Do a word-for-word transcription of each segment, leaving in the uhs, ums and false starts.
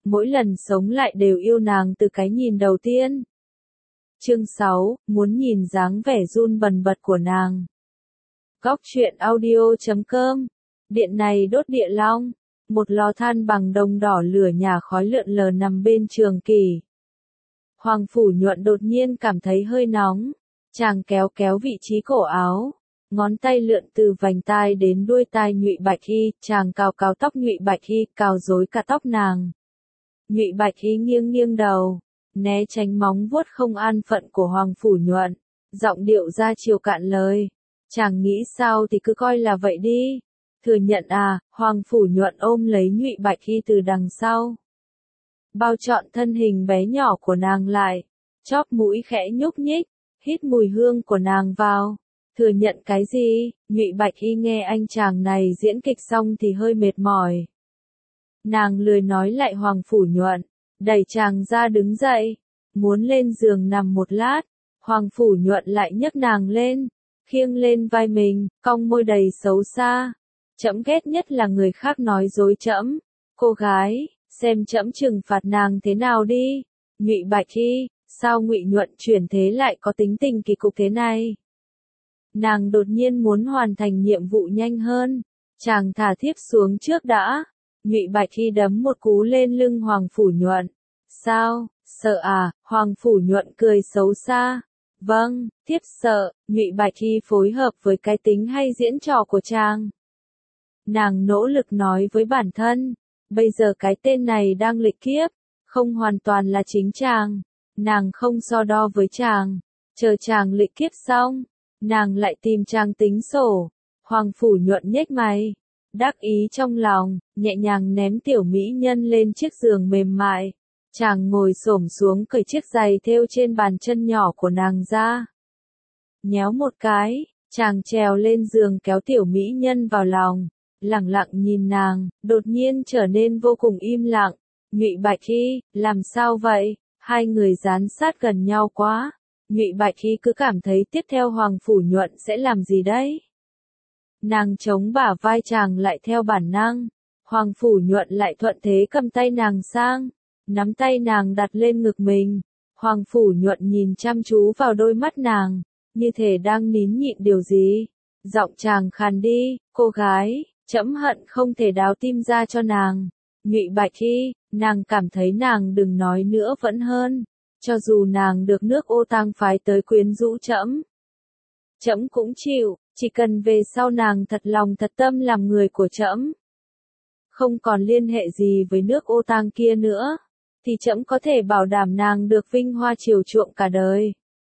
mỗi lần sống lại đều yêu nàng từ cái nhìn đầu tiên. Chương sáu, muốn nhìn dáng vẻ run bần bật của nàng. Góc truyện audio chấm com. Điện này đốt địa long, một lò than bằng đồng đỏ lửa nhà khói lượn lờ nằm bên trường kỳ. Hoàng Phủ Nhuận đột nhiên cảm thấy hơi nóng, chàng kéo kéo vị trí cổ áo, ngón tay lượn từ vành tai đến đuôi tai Nhụy Bạch Hy, chàng cào cào tóc Nhụy Bạch Hy, cào rối cả tóc nàng. Nhụy Bạch Hy nghiêng nghiêng đầu, né tránh móng vuốt không an phận của Hoàng Phủ Nhuận, giọng điệu ra chiều cạn lời. Chàng nghĩ sao thì cứ coi là vậy đi. Thừa nhận à, Hoàng Phủ Nhuận ôm lấy Nhụy Bạch Hy từ đằng sau, bao trọn thân hình bé nhỏ của nàng lại, chóp mũi khẽ nhúc nhích, hít mùi hương của nàng vào. Thừa nhận cái gì? Nhụy Bạch Hy nghe anh chàng này diễn kịch xong thì hơi mệt mỏi. Nàng lười nói lại Hoàng Phủ Nhuận, đẩy chàng ra đứng dậy, muốn lên giường nằm một lát. Hoàng Phủ Nhuận lại nhấc nàng lên, khiêng lên vai mình, cong môi đầy xấu xa. Trẫm ghét nhất là người khác nói dối trẫm. Cô gái, xem trẫm trừng phạt nàng thế nào đi. Nhụy Bạch Hy, sao Ngụy Nhuận chuyển thế lại có tính tình kỳ cục thế này? Nàng đột nhiên muốn hoàn thành nhiệm vụ nhanh hơn. Chàng thả thiếp xuống trước đã. Nhụy Bạch Hy đấm một cú lên lưng Hoàng Phủ Nhuận. Sao, sợ à? Hoàng Phủ Nhuận cười xấu xa. Vâng, thiếp sợ. Nhụy Bạch Hy phối hợp với cái tính hay diễn trò của chàng. Nàng nỗ lực nói với bản thân, bây giờ cái tên này đang lịch kiếp, không hoàn toàn là chính chàng. Nàng không so đo với chàng, chờ chàng lịch kiếp xong, nàng lại tìm chàng tính sổ. Hoàng Phủ Nhuận nhếch mày, đắc ý trong lòng, nhẹ nhàng ném tiểu mỹ nhân lên chiếc giường mềm mại. Chàng ngồi xổm xuống cởi chiếc giày thêu trên bàn chân nhỏ của nàng ra. Nhéo một cái, chàng trèo lên giường kéo tiểu mỹ nhân vào lòng, lặng lặng nhìn nàng, đột nhiên trở nên vô cùng im lặng. Nhụy Bạch Hy, làm sao vậy? Hai người dán sát gần nhau quá. Nhụy Bạch Hy cứ cảm thấy tiếp theo Hoàng Phủ Nhuận sẽ làm gì đấy. Nàng chống bả vai chàng lại theo bản năng. Hoàng Phủ Nhuận lại thuận thế cầm tay nàng sang, nắm tay nàng đặt lên ngực mình. Hoàng Phủ Nhuận nhìn chăm chú vào đôi mắt nàng, như thể đang nín nhịn điều gì. Giọng chàng khàn đi, cô gái, trẫm hận không thể đào tim ra cho nàng. Nhụy Bạch Hy, nàng cảm thấy nàng đừng nói nữa vẫn hơn. Cho dù nàng được nước Ô Tang phái tới quyến rũ trẫm, trẫm cũng chịu, chỉ cần về sau nàng thật lòng thật tâm làm người của trẫm, không còn liên hệ gì với nước Ô Tang kia nữa, thì trẫm có thể bảo đảm nàng được vinh hoa chiều chuộng cả đời.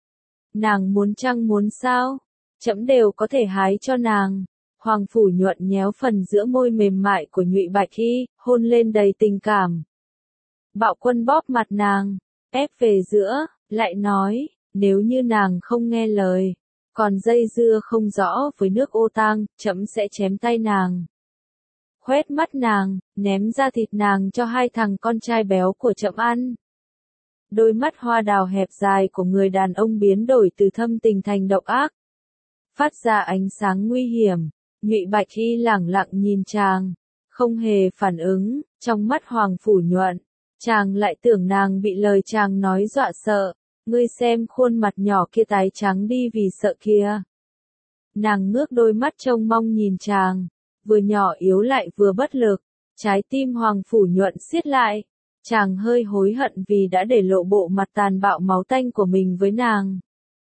Nàng muốn chăng muốn sao, trẫm đều có thể hái cho nàng. Hoàng Phủ Nhuận nhéo phần giữa môi mềm mại của Nhụy Bạch Hy, hôn lên đầy tình cảm. Bạo Quân bóp mặt nàng, ép về giữa, lại nói, nếu như nàng không nghe lời, còn dây dưa không rõ với nước Ô Tang, trẫm sẽ chém tay nàng. Khoét mắt nàng, ném ra thịt nàng cho hai thằng con trai béo của trẫm ăn. Đôi mắt hoa đào hẹp dài của người đàn ông biến đổi từ thâm tình thành độc ác, phát ra ánh sáng nguy hiểm. Nhụy Bạch Hy lẳng lặng nhìn chàng, không hề phản ứng. Trong mắt Hoàng Phủ Nhuận, chàng lại tưởng nàng bị lời chàng nói dọa sợ. Ngươi xem khuôn mặt nhỏ kia tái trắng đi vì sợ kia. Nàng ngước đôi mắt trông mong nhìn chàng, vừa nhỏ yếu lại vừa bất lực. Trái tim Hoàng Phủ Nhuận siết lại. Chàng hơi hối hận vì đã để lộ bộ mặt tàn bạo máu tanh của mình với nàng.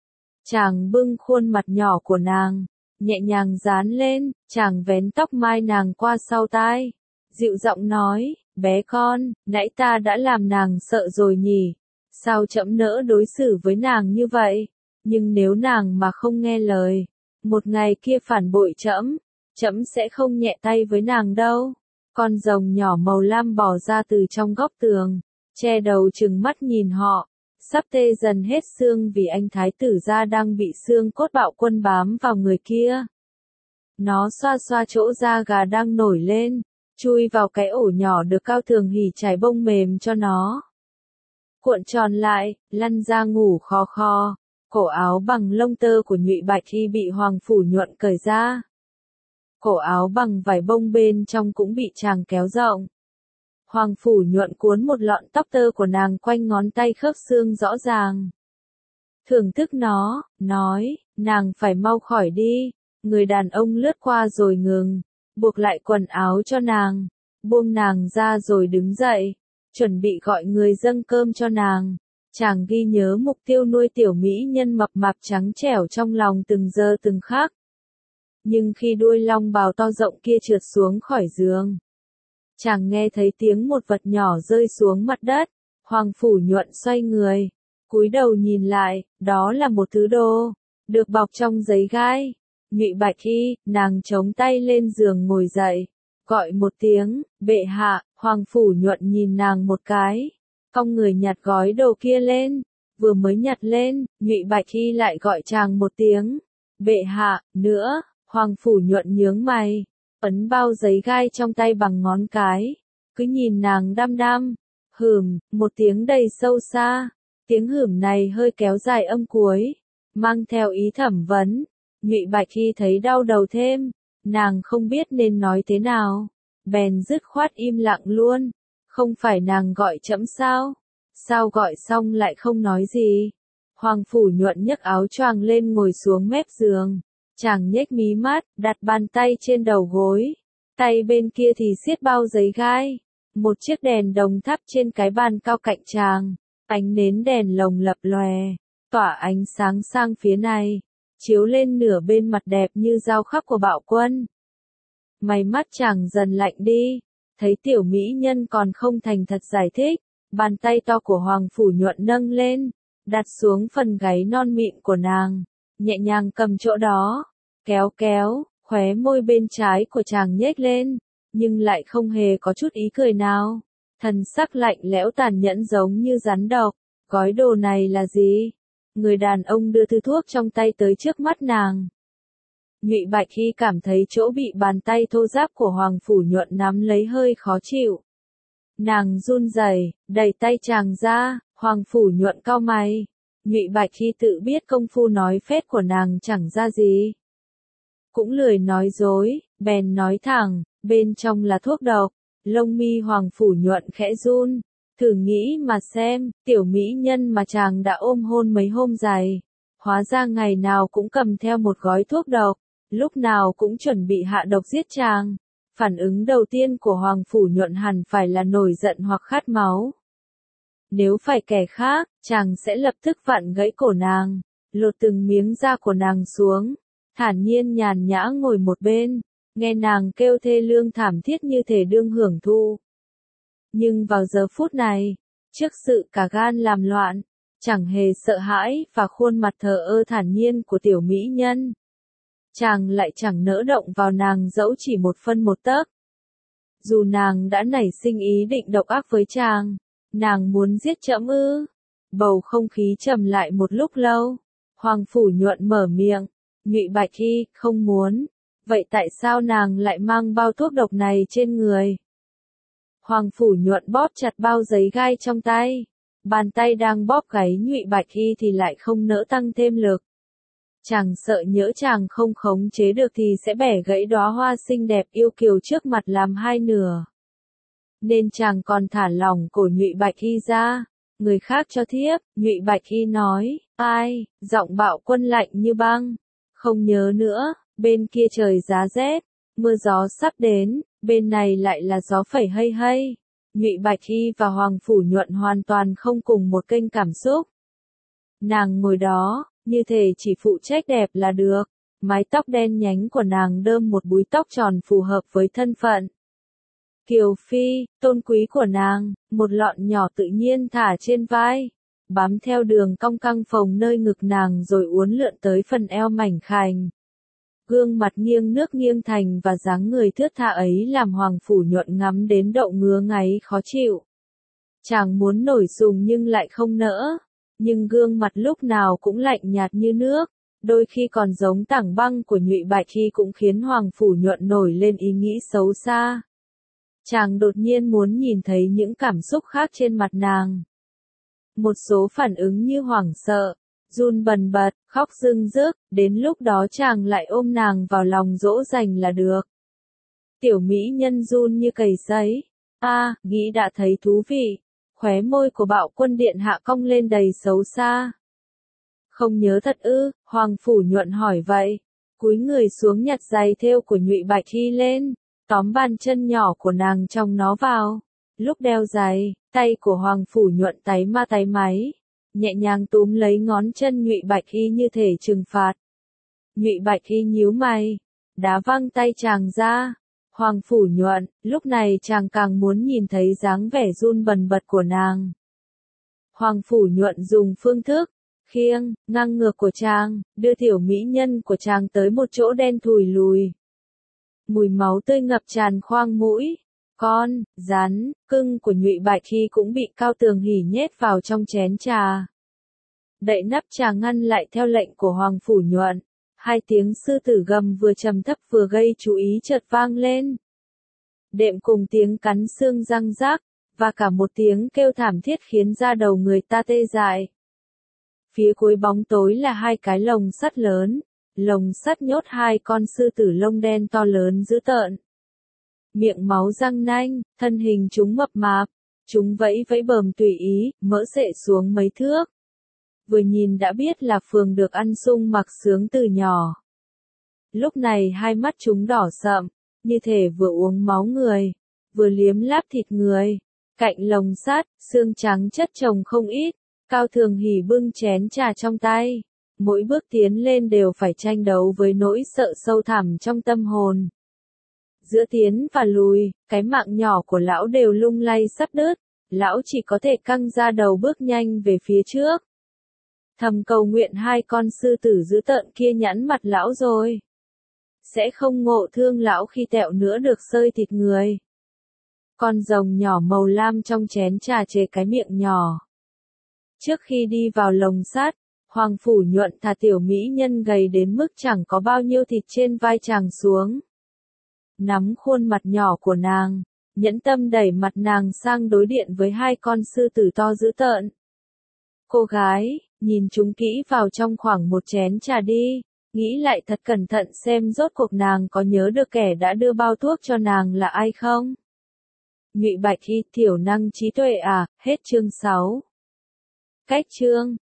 Chàng bưng khuôn mặt nhỏ của nàng, nhẹ nhàng dán lên, chàng vén tóc mai nàng qua sau tai, dịu giọng nói, bé con, nãy ta đã làm nàng sợ rồi nhỉ, sao trẫm nỡ đối xử với nàng như vậy, nhưng nếu nàng mà không nghe lời, một ngày kia phản bội trẫm, trẫm sẽ không nhẹ tay với nàng đâu. Con rồng nhỏ màu lam bò ra từ trong góc tường, che đầu trừng mắt nhìn họ, sắp tê dần hết xương vì anh thái tử gia đang bị xương cốt Bạo Quân bám vào người kia. Nó xoa xoa chỗ da gà đang nổi lên, chui vào cái ổ nhỏ được Cao Thường Hỷ trải bông mềm cho nó. Cuộn tròn lại, lăn ra ngủ khò khò. Cổ áo bằng lông tơ của Nhụy Bạch Hy bị Hoàng Phủ Nhuận cởi ra. Cổ áo bằng vải bông bên trong cũng bị chàng kéo rộng. Hoàng Phủ Nhuận cuốn một lọn tóc tơ của nàng quanh ngón tay khớp xương rõ ràng. Thưởng thức nó, nói, nàng phải mau khỏi đi. Người đàn ông lướt qua rồi ngừng, buộc lại quần áo cho nàng, buông nàng ra rồi đứng dậy, chuẩn bị gọi người dâng cơm cho nàng. Chàng ghi nhớ mục tiêu nuôi tiểu mỹ nhân mập mạp trắng trẻo trong lòng từng giờ từng khắc. Nhưng khi đuôi long bào to rộng kia trượt xuống khỏi giường, chàng nghe thấy tiếng một vật nhỏ rơi xuống mặt đất. Hoàng Phủ Nhuận xoay người, cúi đầu nhìn lại, đó là một thứ đồ, được bọc trong giấy gai. Nhụy Bạch Y, nàng chống tay lên giường ngồi dậy, gọi một tiếng, bệ hạ. Hoàng Phủ Nhuận nhìn nàng một cái, cong người nhặt gói đồ kia lên, vừa mới nhặt lên, Nhụy Bạch Y lại gọi chàng một tiếng, bệ hạ, nữa. Hoàng Phủ Nhuận nhướng mày, ấn bao giấy gai trong tay bằng ngón cái, cứ nhìn nàng đăm đăm, hửm, một tiếng đầy sâu xa, tiếng hửm này hơi kéo dài âm cuối, mang theo ý thẩm vấn. Nhụy Bạch Y thấy đau đầu thêm, nàng không biết nên nói thế nào, bèn dứt khoát im lặng luôn. Không phải nàng gọi trẫm sao? Sao gọi xong lại không nói gì? Hoàng Phủ Nhuận nhấc áo choàng lên ngồi xuống mép giường, chàng nhếch mí mắt, đặt bàn tay trên đầu gối, tay bên kia thì siết bao giấy gai. Một chiếc đèn đồng thắp trên cái bàn cao cạnh chàng, ánh nến đèn lồng lập lòe, tỏa ánh sáng sang phía này, chiếu lên nửa bên mặt đẹp như dao khắc của bạo quân. Mày mắt chàng dần lạnh đi, thấy tiểu mỹ nhân còn không thành thật giải thích, bàn tay to của Hoàng Phủ Nhuận nâng lên, đặt xuống phần gáy non mịn của nàng, nhẹ nhàng cầm chỗ đó, kéo kéo, khóe môi bên trái của chàng nhếch lên, nhưng lại không hề có chút ý cười nào, thần sắc lạnh lẽo tàn nhẫn giống như rắn độc. Gói đồ này là gì? Người đàn ông đưa thư thuốc trong tay tới trước mắt nàng. Nhụy Bạch Y cảm thấy chỗ bị bàn tay thô ráp của Hoàng Phủ Nhuận nắm lấy hơi khó chịu. Nàng run rẩy, đẩy tay chàng ra. Hoàng Phủ Nhuận cau mày. Nhụy Bạch Y tự biết công phu nói phét của nàng chẳng ra gì, cũng lười nói dối, bèn nói thẳng, bên trong là thuốc độc. Lông mi Hoàng Phủ Nhuận khẽ run, thử nghĩ mà xem, tiểu mỹ nhân mà chàng đã ôm hôn mấy hôm dài, hóa ra ngày nào cũng cầm theo một gói thuốc độc, lúc nào cũng chuẩn bị hạ độc giết chàng. Phản ứng đầu tiên của Hoàng Phủ Nhuận hẳn phải là nổi giận hoặc khát máu. Nếu phải kẻ khác, chàng sẽ lập tức vặn gãy cổ nàng, lột từng miếng da của nàng xuống, thản nhiên nhàn nhã ngồi một bên, nghe nàng kêu thê lương thảm thiết như thể đương hưởng thụ. Nhưng vào giờ phút này, trước sự cả gan làm loạn, chẳng hề sợ hãi và khuôn mặt thờ ơ thản nhiên của tiểu mỹ nhân, chàng lại chẳng nỡ động vào nàng dẫu chỉ một phân một tấc. Dù nàng đã nảy sinh ý định độc ác với chàng, nàng muốn giết trẫm ư? Bầu không khí trầm lại một lúc lâu. Hoàng Phủ Nhuận mở miệng, Nhụy Bạch Y, không muốn. Vậy tại sao nàng lại mang bao thuốc độc này trên người? Hoàng Phủ Nhuận bóp chặt bao giấy gai trong tay. Bàn tay đang bóp gáy Nhụy Bạch Y thì lại không nỡ tăng thêm lực. Chàng sợ nhỡ chàng không khống chế được thì sẽ bẻ gãy đóa hoa xinh đẹp yêu kiều trước mặt làm hai nửa. Nên chàng còn thả lỏng cổ Nhụy Bạch Y ra. Người khác cho thiếp, Nhụy Bạch Y nói, ai, giọng bạo quân lạnh như băng. Không nhớ nữa, bên kia trời giá rét, mưa gió sắp đến, bên này lại là gió phẩy hây hây. Nhụy Bạch Y và Hoàng Phủ Nhuận hoàn toàn không cùng một kênh cảm xúc. Nàng ngồi đó, như thể chỉ phụ trách đẹp là được. Mái tóc đen nhánh của nàng đơm một búi tóc tròn phù hợp với thân phận kiều phi, tôn quý của nàng, một lọn nhỏ tự nhiên thả trên vai, bám theo đường cong căng phồng nơi ngực nàng rồi uốn lượn tới phần eo mảnh khảnh. Gương mặt nghiêng nước nghiêng thành và dáng người thướt tha ấy làm Hoàng Phủ Nhuận ngắm đến độ ngứa ngáy khó chịu. Chàng muốn nổi sùng nhưng lại không nỡ, nhưng gương mặt lúc nào cũng lạnh nhạt như nước, đôi khi còn giống tảng băng của Nhụy Bạch Y cũng khiến Hoàng Phủ Nhuận nổi lên ý nghĩ xấu xa. Chàng đột nhiên muốn nhìn thấy những cảm xúc khác trên mặt nàng. Một số phản ứng như hoảng sợ, run bần bật, khóc rưng rức, đến lúc đó chàng lại ôm nàng vào lòng dỗ dành là được. Tiểu mỹ nhân run như cầy sấy, A, à, nghĩ đã thấy thú vị. Khóe môi của Bạo Quân điện hạ cong lên đầy xấu xa. Không nhớ thật ư? Hoàng Phủ Nhuận hỏi vậy. Cúi người xuống nhặt giày thêu của Nhụy Bạch Hy lên, tóm bàn chân nhỏ của nàng trong nó vào. Lúc đeo giày, tay của Hoàng Phủ Nhuận táy ma táy máy, nhẹ nhàng túm lấy ngón chân Nhụy Bạch Hy như thể trừng phạt. Nhụy Bạch Hy nhíu mày, đá văng tay chàng ra. Hoàng Phủ Nhuận, lúc này chàng càng muốn nhìn thấy dáng vẻ run bần bật của nàng. Hoàng Phủ Nhuận dùng phương thức khiêng ngang ngược của chàng, đưa tiểu mỹ nhân của chàng tới một chỗ đen thùi lùi. Mùi máu tươi ngập tràn khoang mũi. Con, rắn, cưng của Nhụy Bạch Hy cũng bị Cao Tường Hỉ nhét vào trong chén trà. Đậy nắp trà ngăn lại theo lệnh của Hoàng Phủ Nhuận. Hai tiếng sư tử gầm vừa trầm thấp vừa gây chú ý chợt vang lên. Đệm cùng tiếng cắn xương răng rác, và cả một tiếng kêu thảm thiết khiến da đầu người ta tê dại. Phía cuối bóng tối là hai cái lồng sắt lớn, lồng sắt nhốt hai con sư tử lông đen to lớn dữ tợn. Miệng máu răng nanh, thân hình chúng mập mạp, chúng vẫy vẫy bờm tùy ý, mỡ sệ xuống mấy thước. Vừa nhìn đã biết là phường được ăn sung mặc sướng từ nhỏ. Lúc này hai mắt chúng đỏ sậm, như thể vừa uống máu người, vừa liếm láp thịt người. Cạnh lồng sắt, xương trắng chất chồng không ít. Cao Thường Hỉ bưng chén trà trong tay, mỗi bước tiến lên đều phải tranh đấu với nỗi sợ sâu thẳm trong tâm hồn. Giữa tiến và lùi, cái mạng nhỏ của lão đều lung lay sắp đứt, lão chỉ có thể căng ra đầu bước nhanh về phía trước. Thầm cầu nguyện hai con sư tử dữ tợn kia nhẵn mặt lão rồi. Sẽ không ngộ thương lão khi tẹo nữa được xơi thịt người. Con rồng nhỏ màu lam trong chén trà chề cái miệng nhỏ. Trước khi đi vào lồng sắt, Hoàng Phủ Nhuận thả tiểu mỹ nhân gầy đến mức chẳng có bao nhiêu thịt trên vai chàng xuống. Nắm khuôn mặt nhỏ của nàng, nhẫn tâm đẩy mặt nàng sang đối điện với hai con sư tử to dữ tợn. Cô gái, nhìn chúng kỹ vào trong khoảng một chén trà đi, nghĩ lại thật cẩn thận xem rốt cuộc nàng có nhớ được kẻ đã đưa bao thuốc cho nàng là ai không? Nhụy Bạch Hy, thiểu năng trí tuệ à, hết chương sáu. Cách chương